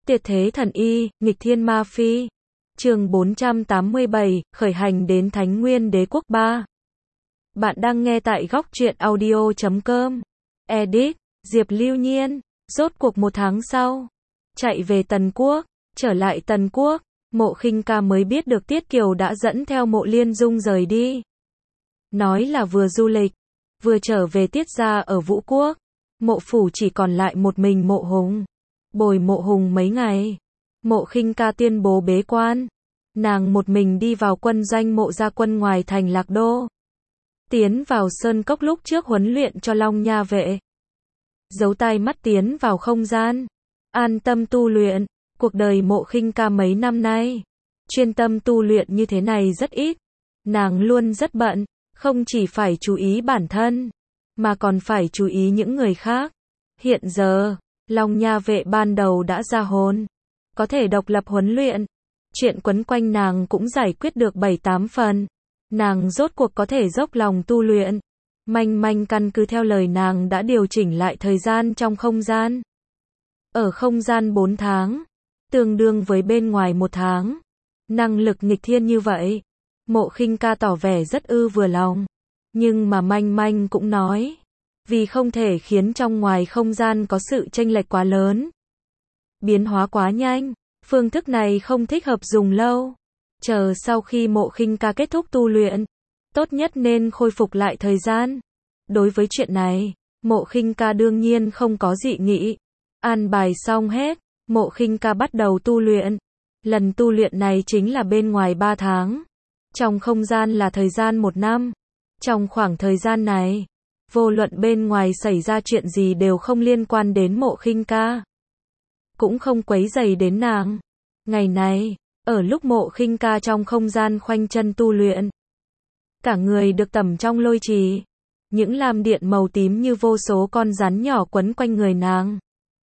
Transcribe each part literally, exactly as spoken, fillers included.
Tuyệt thế thần y, nghịch thiên ma phi. Chương bốn trăm tám mươi bảy, khởi hành đến Thánh Nguyên Đế Quốc ba. Bạn đang nghe tại góc truyện audio chấm com. Edit, Diệp Lưu Nhiên. Rốt cuộc một tháng sau, chạy về Tần Quốc, trở lại Tần Quốc, Mộ Khinh Ca mới biết được Tiết Kiều đã dẫn theo Mộ Liên Dung rời đi. Nói là vừa du lịch, vừa trở về Tiết gia ở Vũ Quốc. Mộ phủ chỉ còn lại một mình Mộ Hùng. Bồi Mộ Hùng mấy ngày, Mộ Khinh Ca tuyên bố bế quan. Nàng một mình đi vào quân doanh Mộ gia quân ngoài thành Lạc Đô. Tiến vào sơn cốc lúc trước huấn luyện cho Long Nha vệ. Giấu tai mắt tiến vào không gian. An tâm tu luyện. Cuộc đời Mộ Khinh Ca mấy năm nay, chuyên tâm tu luyện như thế này rất ít. Nàng luôn rất bận, không chỉ phải chú ý bản thân, mà còn phải chú ý những người khác. Hiện giờ, Long Nha vệ ban đầu đã ra hồn, có thể độc lập huấn luyện. Chuyện quấn quanh nàng cũng giải quyết được bảy tám phần. Nàng rốt cuộc có thể dốc lòng tu luyện. Manh Manh căn cứ theo lời nàng đã điều chỉnh lại thời gian trong không gian. Ở không gian bốn tháng, tương đương với bên ngoài một tháng. Năng lực nghịch thiên như vậy, Mộ Khinh Ca tỏ vẻ rất ư vừa lòng. Nhưng mà Manh Manh cũng nói, vì không thể khiến trong ngoài không gian có sự chênh lệch quá lớn, biến hóa quá nhanh, phương thức này không thích hợp dùng lâu. Chờ sau khi Mộ Khinh Ca kết thúc tu luyện, tốt nhất nên khôi phục lại thời gian. Đối với chuyện này, Mộ Khinh Ca đương nhiên không có dị nghị. An bài xong hết, Mộ Khinh Ca bắt đầu tu luyện. Lần tu luyện này chính là bên ngoài ba tháng. Trong không gian là thời gian một năm. Trong khoảng thời gian này, vô luận bên ngoài xảy ra chuyện gì đều không liên quan đến Mộ Khinh Ca, cũng không quấy rầy đến nàng. Ngày này, ở lúc Mộ Khinh Ca trong không gian khoanh chân tu luyện, cả người được tẩm trong lôi trì, những lam điện màu tím như vô số con rắn nhỏ quấn quanh người nàng,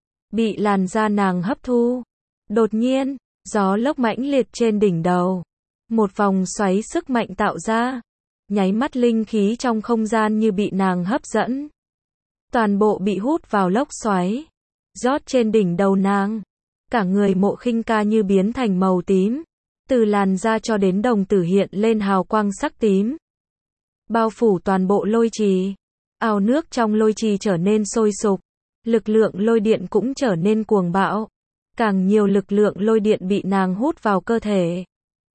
bị làn da nàng hấp thu. Đột nhiên, gió lốc mãnh liệt trên đỉnh đầu, một vòng xoáy sức mạnh tạo ra, nháy mắt linh khí trong không gian như bị nàng hấp dẫn, toàn bộ bị hút vào lốc xoáy, rót trên đỉnh đầu nàng. Cả người Mộ Khinh Ca như biến thành màu tím, từ làn da cho đến đồng tử hiện lên hào quang sắc tím, bao phủ toàn bộ lôi trì. Ao nước trong lôi trì trở nên sôi sục, lực lượng lôi điện cũng trở nên cuồng bạo. Càng nhiều lực lượng lôi điện bị nàng hút vào cơ thể.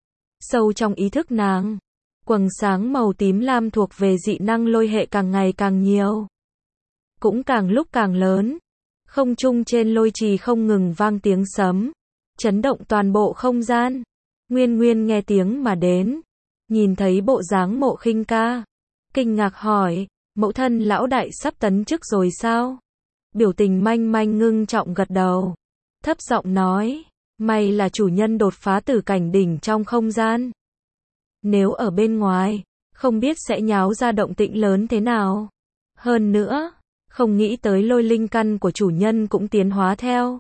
Sâu trong ý thức nàng, quầng sáng màu tím lam thuộc về dị năng lôi hệ càng ngày càng nhiều, cũng càng lúc càng lớn. Không trung trên lôi trì không ngừng vang tiếng sấm, chấn động toàn bộ không gian. Nguyên Nguyên nghe tiếng mà đến, nhìn thấy bộ dáng Mộ Khinh Ca, kinh ngạc hỏi, mẫu thân lão đại sắp tấn chức rồi sao? Biểu tình Manh Manh ngưng trọng gật đầu, thấp giọng nói, may là chủ nhân đột phá tử cảnh đỉnh trong không gian. Nếu ở bên ngoài, không biết sẽ nháo ra động tĩnh lớn thế nào. Hơn nữa, không nghĩ tới lôi linh căn của chủ nhân cũng tiến hóa theo,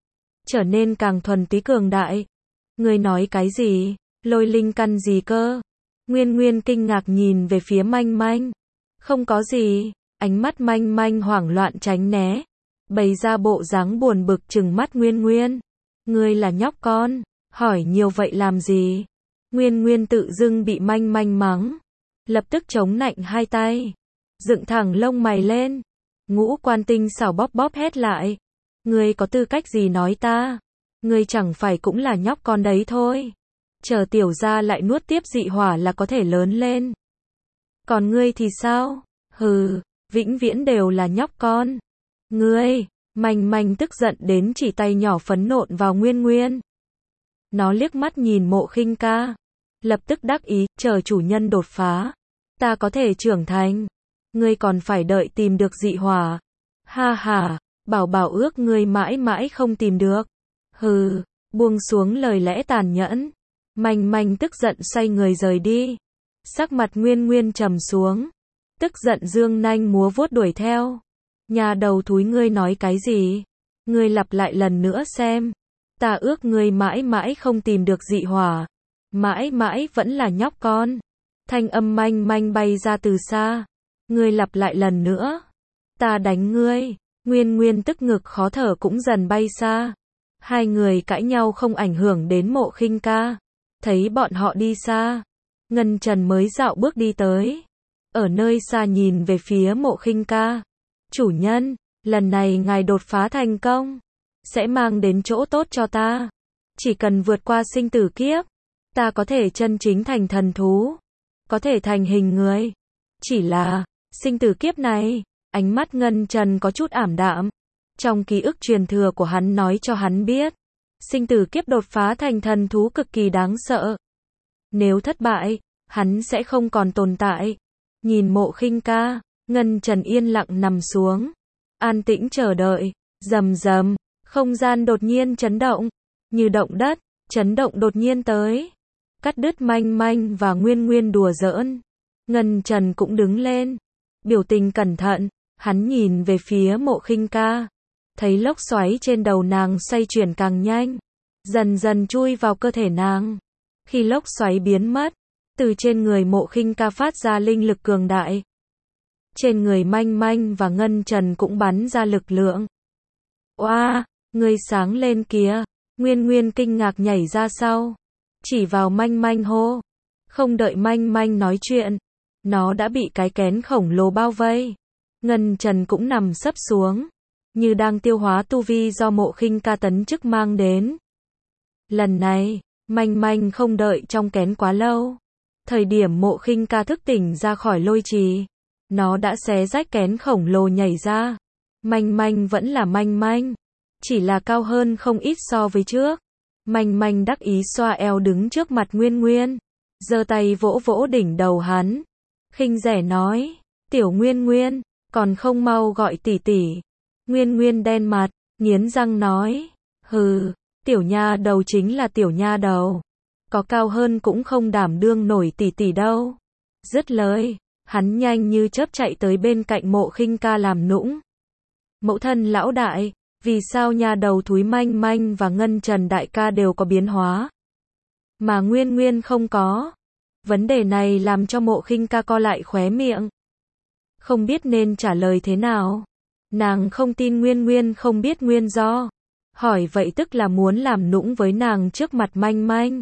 trở nên càng thuần túy cường đại. Ngươi nói cái gì? Lôi linh căn gì cơ? Nguyên Nguyên kinh ngạc nhìn về phía Manh Manh. Không có gì. Ánh mắt Manh Manh hoảng loạn tránh né, bày ra bộ dáng buồn bực trừng mắt Nguyên Nguyên. Ngươi là nhóc con, hỏi nhiều vậy làm gì? Nguyên Nguyên tự dưng bị Manh Manh mắng, lập tức chống nạnh hai tay, dựng thẳng lông mày lên. Ngũ quan tinh xảo bóp bóp hét lại, ngươi có tư cách gì nói ta? Ngươi chẳng phải cũng là nhóc con đấy thôi. Chờ tiểu gia lại nuốt tiếp dị hỏa là có thể lớn lên. Còn ngươi thì sao? Hừ, vĩnh viễn đều là nhóc con. Ngươi, Manh Manh tức giận đến chỉ tay nhỏ phấn nộn vào Nguyên Nguyên. Nó liếc mắt nhìn Mộ Khinh Ca, lập tức đắc ý, chờ chủ nhân đột phá, ta có thể trưởng thành. Ngươi còn phải đợi tìm được dị hỏa. Ha ha, bảo bảo ước ngươi mãi mãi không tìm được. Hừ, buông xuống lời lẽ tàn nhẫn. Manh Manh tức giận xoay người rời đi. Sắc mặt Nguyên Nguyên trầm xuống, tức giận dương nanh múa vuốt đuổi theo. Nhà đầu thúi, ngươi nói cái gì? Ngươi lặp lại lần nữa xem. Ta ước ngươi mãi mãi không tìm được dị hỏa, mãi mãi vẫn là nhóc con. Thanh âm Manh Manh bay ra từ xa. Ngươi lặp lại lần nữa, ta đánh ngươi. Nguyên Nguyên tức ngực khó thở cũng dần bay xa. Hai người cãi nhau không ảnh hưởng đến Mộ Khinh Ca. Thấy bọn họ đi xa, Ngân Trần mới dạo bước đi tới. Ở nơi xa nhìn về phía Mộ Khinh Ca. Chủ nhân, lần này ngài đột phá thành công, sẽ mang đến chỗ tốt cho ta. Chỉ cần vượt qua sinh tử kiếp, ta có thể chân chính thành thần thú, có thể thành hình người. Chỉ là, sinh tử kiếp này, ánh mắt Ngân Trần có chút ảm đạm. Trong ký ức truyền thừa của hắn nói cho hắn biết, sinh tử kiếp đột phá thành thần thú cực kỳ đáng sợ. Nếu thất bại, hắn sẽ không còn tồn tại. Nhìn Mộ Khinh Ca, Ngân Trần yên lặng nằm xuống, an tĩnh chờ đợi. Rầm rầm, không gian đột nhiên chấn động, như động đất, chấn động đột nhiên tới, cắt đứt Manh Manh và Nguyên Nguyên đùa giỡn. Ngân Trần cũng đứng lên, biểu tình cẩn thận, hắn nhìn về phía Mộ Khinh Ca, thấy lốc xoáy trên đầu nàng xoay chuyển càng nhanh, dần dần chui vào cơ thể nàng. Khi lốc xoáy biến mất, từ trên người Mộ Khinh Ca phát ra linh lực cường đại. Trên người Manh Manh và Ngân Trần cũng bắn ra lực lượng. Oa, người sáng lên kìa. Nguyên Nguyên kinh ngạc nhảy ra sau, chỉ vào Manh Manh hô. Không đợi Manh Manh nói chuyện, nó đã bị cái kén khổng lồ bao vây. Ngân Trần cũng nằm sấp xuống, như đang tiêu hóa tu vi do Mộ Khinh Ca tấn chức mang đến. Lần này, Manh Manh không đợi trong kén quá lâu. Thời điểm Mộ Khinh Ca thức tỉnh ra khỏi lôi trì, nó đã xé rách kén khổng lồ nhảy ra. Manh Manh vẫn là Manh Manh, chỉ là cao hơn không ít so với trước. Manh Manh đắc ý xoa eo đứng trước mặt Nguyên Nguyên, giơ tay vỗ vỗ đỉnh đầu hắn, khinh rẻ nói, tiểu Nguyên Nguyên, còn không mau gọi tỷ tỷ. Nguyên Nguyên đen mặt, nghiến răng nói, hừ, tiểu nha đầu chính là tiểu nha đầu, có cao hơn cũng không đảm đương nổi tỷ tỷ đâu. Dứt lời, hắn nhanh như chớp chạy tới bên cạnh Mộ Khinh Ca làm nũng. Mẫu thân lão đại, vì sao nha đầu thúi Manh Manh và Ngân Trần đại ca đều có biến hóa, mà Nguyên Nguyên không có? Vấn đề này làm cho Mộ Khinh Ca co lại khóe miệng, không biết nên trả lời thế nào. Nàng không tin Nguyên Nguyên không biết nguyên do. Hỏi vậy tức là muốn làm nũng với nàng trước mặt Manh Manh,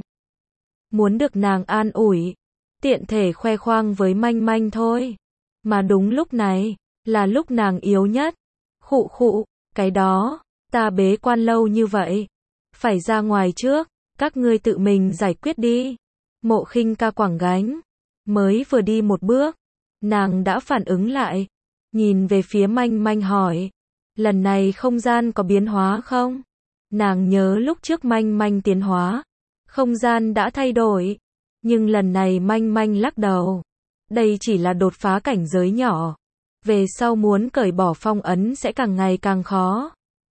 muốn được nàng an ủi, tiện thể khoe khoang với Manh Manh thôi. Mà đúng lúc này, là lúc nàng yếu nhất. Khụ khụ, cái đó, ta bế quan lâu như vậy, phải ra ngoài trước, các ngươi tự mình giải quyết đi. Mộ Khinh Ca quẳng gánh, mới vừa đi một bước, nàng đã phản ứng lại, nhìn về phía Manh Manh hỏi, lần này không gian có biến hóa không? Nàng nhớ lúc trước Manh Manh tiến hóa, không gian đã thay đổi, nhưng lần này Manh Manh lắc đầu, đây chỉ là đột phá cảnh giới nhỏ, về sau muốn cởi bỏ phong ấn sẽ càng ngày càng khó.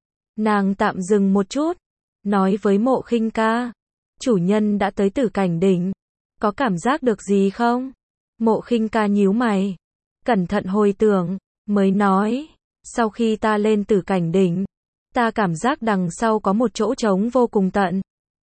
Nàng tạm dừng một chút, nói với Mộ Khinh Ca, chủ nhân đã tới Tử Cảnh đỉnh, có cảm giác được gì không? Mộ Khinh Ca nhíu mày, cẩn thận hồi tưởng, mới nói, sau khi ta lên Tử Cảnh đỉnh, ta cảm giác đằng sau có một chỗ trống vô cùng tận,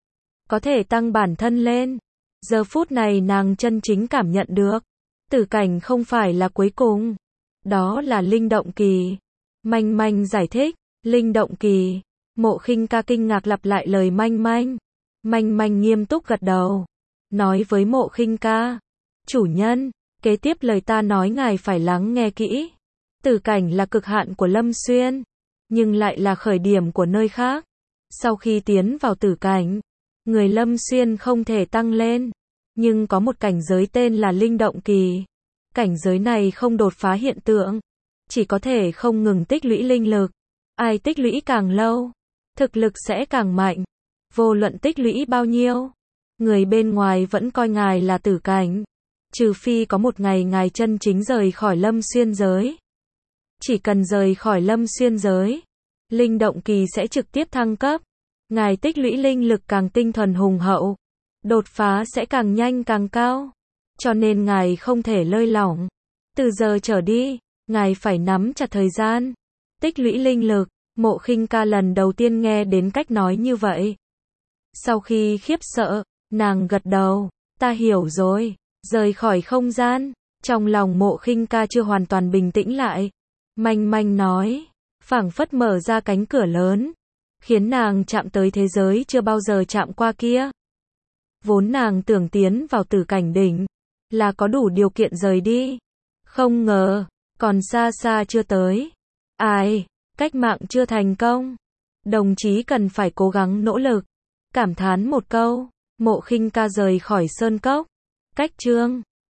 có thể tăng bản thân lên. Giờ phút này nàng chân chính cảm nhận được, Tử Cảnh không phải là cuối cùng, đó là linh động kỳ. Manh Manh giải thích, linh động kỳ. Mộ Khinh Ca kinh ngạc lặp lại lời Manh Manh. Manh Manh nghiêm túc gật đầu, nói với Mộ Khinh Ca, chủ nhân, kế tiếp lời ta nói ngài phải lắng nghe kỹ. Tử Cảnh là cực hạn của Lâm Xuyên, nhưng lại là khởi điểm của nơi khác. Sau khi tiến vào Tử Cảnh, người Lâm Xuyên không thể tăng lên, nhưng có một cảnh giới tên là linh động kỳ. Cảnh giới này không đột phá hiện tượng, chỉ có thể không ngừng tích lũy linh lực. Ai tích lũy càng lâu, thực lực sẽ càng mạnh. Vô luận tích lũy bao nhiêu, người bên ngoài vẫn coi ngài là Tử Cảnh, trừ phi có một ngày ngài chân chính rời khỏi Lâm Xuyên giới. Chỉ cần rời khỏi Lâm Xuyên giới, linh động kỳ sẽ trực tiếp thăng cấp. Ngài tích lũy linh lực càng tinh thuần hùng hậu, đột phá sẽ càng nhanh càng cao. Cho nên ngài không thể lơi lỏng. Từ giờ trở đi, ngài phải nắm chặt thời gian, tích lũy linh lực. Mộ Khinh Ca lần đầu tiên nghe đến cách nói như vậy. Sau khi khiếp sợ, nàng gật đầu, ta hiểu rồi. Rời khỏi không gian, trong lòng Mộ Khinh Ca chưa hoàn toàn bình tĩnh lại. Manh Manh nói, phảng phất mở ra cánh cửa lớn. khiến nàng chạm tới thế giới chưa bao giờ chạm qua kia. Vốn nàng tưởng tiến vào tử cảnh đỉnh, là có đủ điều kiện rời đi. Không ngờ, còn xa xa chưa tới. Ai, cách mạng chưa thành công. Đồng chí cần phải cố gắng nỗ lực. Cảm thán một câu, Mộ Khinh Ca rời khỏi sơn cốc. Cách chương